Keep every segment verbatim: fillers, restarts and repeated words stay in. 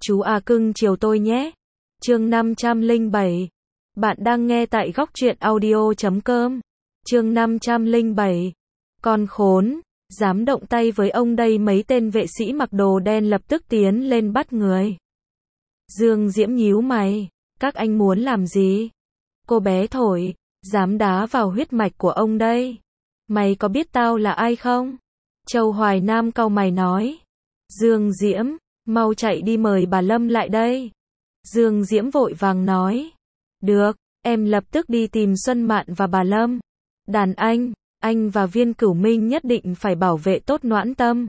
Chú à cưng chiều tôi nhé. Chương năm trăm lẻ bảy. Bạn đang nghe tại góc truyện audio chấm com. Chương năm trăm lẻ bảy. Con khốn, dám động tay với ông đây. Mấy tên vệ sĩ mặc đồ đen lập tức tiến lên bắt người. Dương Diễm nhíu mày, các anh muốn làm gì? Cô bé thổi, dám đá vào huyết mạch của ông đây. Mày có biết tao là ai không? Châu Hoài Nam cau mày nói. Dương Diễm, mau chạy đi mời bà Lâm lại đây. Dương Diễm vội vàng nói. Được, em lập tức đi tìm Xuân Mạn và bà Lâm. Đàn anh, anh và Viên Cửu Minh nhất định phải bảo vệ tốt Noãn Tâm.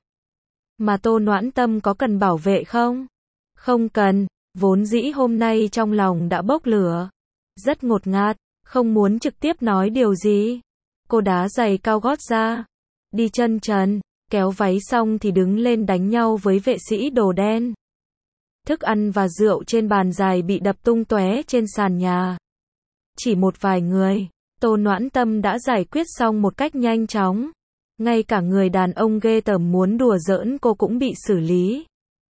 Mà Tô Noãn Tâm có cần bảo vệ không? Không cần, vốn dĩ hôm nay trong lòng đã bốc lửa. Rất ngột ngạt, không muốn trực tiếp nói điều gì. Cô đá giày cao gót ra, đi chân trần, kéo váy xong thì đứng lên đánh nhau với vệ sĩ đồ đen. Thức ăn và rượu trên bàn dài bị đập tung tóe trên sàn nhà. Chỉ một vài người, Tô Noãn Tâm đã giải quyết xong một cách nhanh chóng. Ngay cả người đàn ông ghê tởm muốn đùa giỡn cô cũng bị xử lý.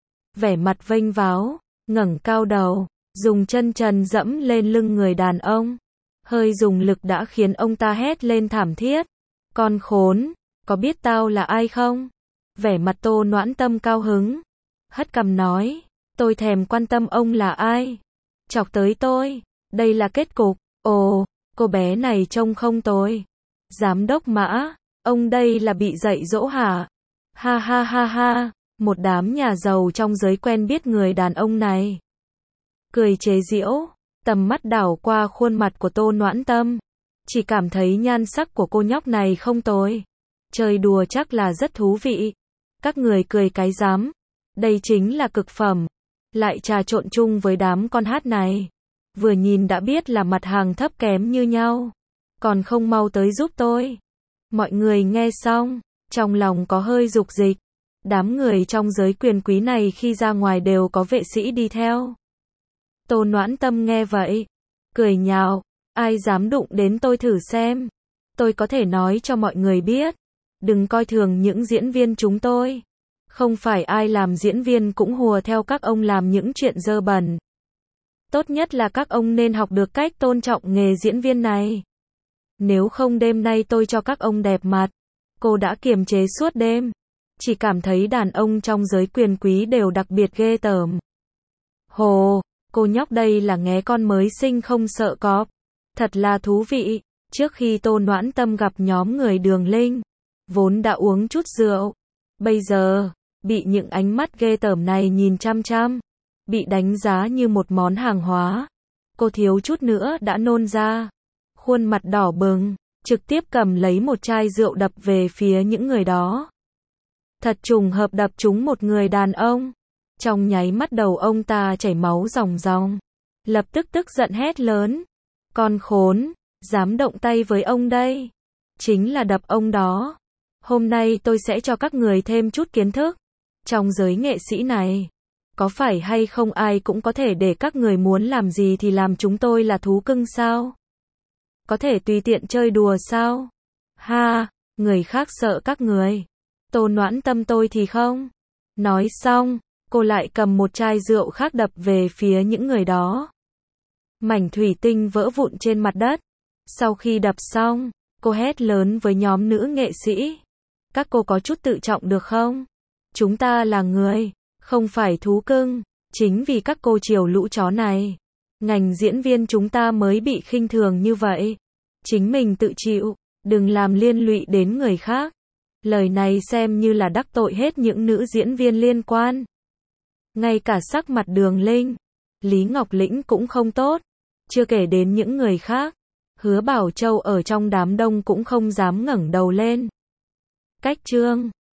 Vẻ mặt vênh váo, ngẩng cao đầu, dùng chân trần dẫm lên lưng người đàn ông. Hơi dùng lực đã khiến ông ta hét lên thảm thiết. Con khốn, có biết tao là ai không? Vẻ mặt Tô Noãn Tâm cao hứng, hất cằm nói, tôi thèm quan tâm ông là ai. Chọc tới tôi, đây là kết cục. Ồ, cô bé này trông không tồi. Giám đốc Mã, ông đây là bị dạy dỗ hả? Ha ha ha ha, một đám nhà giàu trong giới quen biết người đàn ông này. Cười chế giễu, tầm mắt đảo qua khuôn mặt của Tô Noãn Tâm. Chỉ cảm thấy nhan sắc của cô nhóc này không tồi. Chơi đùa chắc là rất thú vị. Các người cười cái rắm. Đây chính là cực phẩm. Lại trà trộn chung với đám con hát này. Vừa nhìn đã biết là mặt hàng thấp kém như nhau. Còn không mau tới giúp tôi. Mọi người nghe xong, trong lòng có hơi dục dịch. Đám người trong giới quyền quý này khi ra ngoài đều có vệ sĩ đi theo. Tô Noãn Tâm nghe vậy, cười nhạo, ai dám đụng đến tôi thử xem. Tôi có thể nói cho mọi người biết, đừng coi thường những diễn viên chúng tôi. Không phải ai làm diễn viên cũng hùa theo các ông làm những chuyện dơ bẩn. Tốt nhất là các ông nên học được cách tôn trọng nghề diễn viên này. Nếu không đêm nay tôi cho các ông đẹp mặt. Cô đã kiềm chế suốt đêm. Chỉ cảm thấy đàn ông trong giới quyền quý đều đặc biệt ghê tởm. Hồ, cô nhóc đây là nghé con mới sinh không sợ cọp. Thật là thú vị. Trước khi Tô Noãn Tâm gặp nhóm người Đường Linh, vốn đã uống chút rượu. Bây giờ, bị những ánh mắt ghê tởm này nhìn chăm chăm. Bị đánh giá như một món hàng hóa. Cô thiếu chút nữa đã nôn ra. Khuôn mặt đỏ bừng, trực tiếp cầm lấy một chai rượu đập về phía những người đó. Thật trùng hợp đập trúng một người đàn ông. Trong nháy mắt đầu ông ta chảy máu ròng ròng. Lập tức tức giận hét lớn. Con khốn, dám động tay với ông đây. Chính là đập ông đó. Hôm nay tôi sẽ cho các người thêm chút kiến thức. Trong giới nghệ sĩ này, có phải hay không ai cũng có thể để các người muốn làm gì thì làm. Chúng tôi là thú cưng sao? Có thể tùy tiện chơi đùa sao? Ha, người khác sợ các người. Tô Noãn Tâm tôi thì không. Nói xong, cô lại cầm một chai rượu khác đập về phía những người đó. Mảnh thủy tinh vỡ vụn trên mặt đất. Sau khi đập xong, cô hét lớn với nhóm nữ nghệ sĩ. Các cô có chút tự trọng được không? Chúng ta là người, không phải thú cưng. Chính vì các cô chiều lũ chó này, ngành diễn viên chúng ta mới bị khinh thường như vậy. Chính mình tự chịu, đừng làm liên lụy đến người khác. Lời này xem như là đắc tội hết những nữ diễn viên liên quan. Ngay cả sắc mặt Đường Linh, Lý Ngọc Lĩnh cũng không tốt. Chưa kể đến những người khác. Hứa Bảo Châu ở trong đám đông cũng không dám ngẩng đầu lên. Cách chương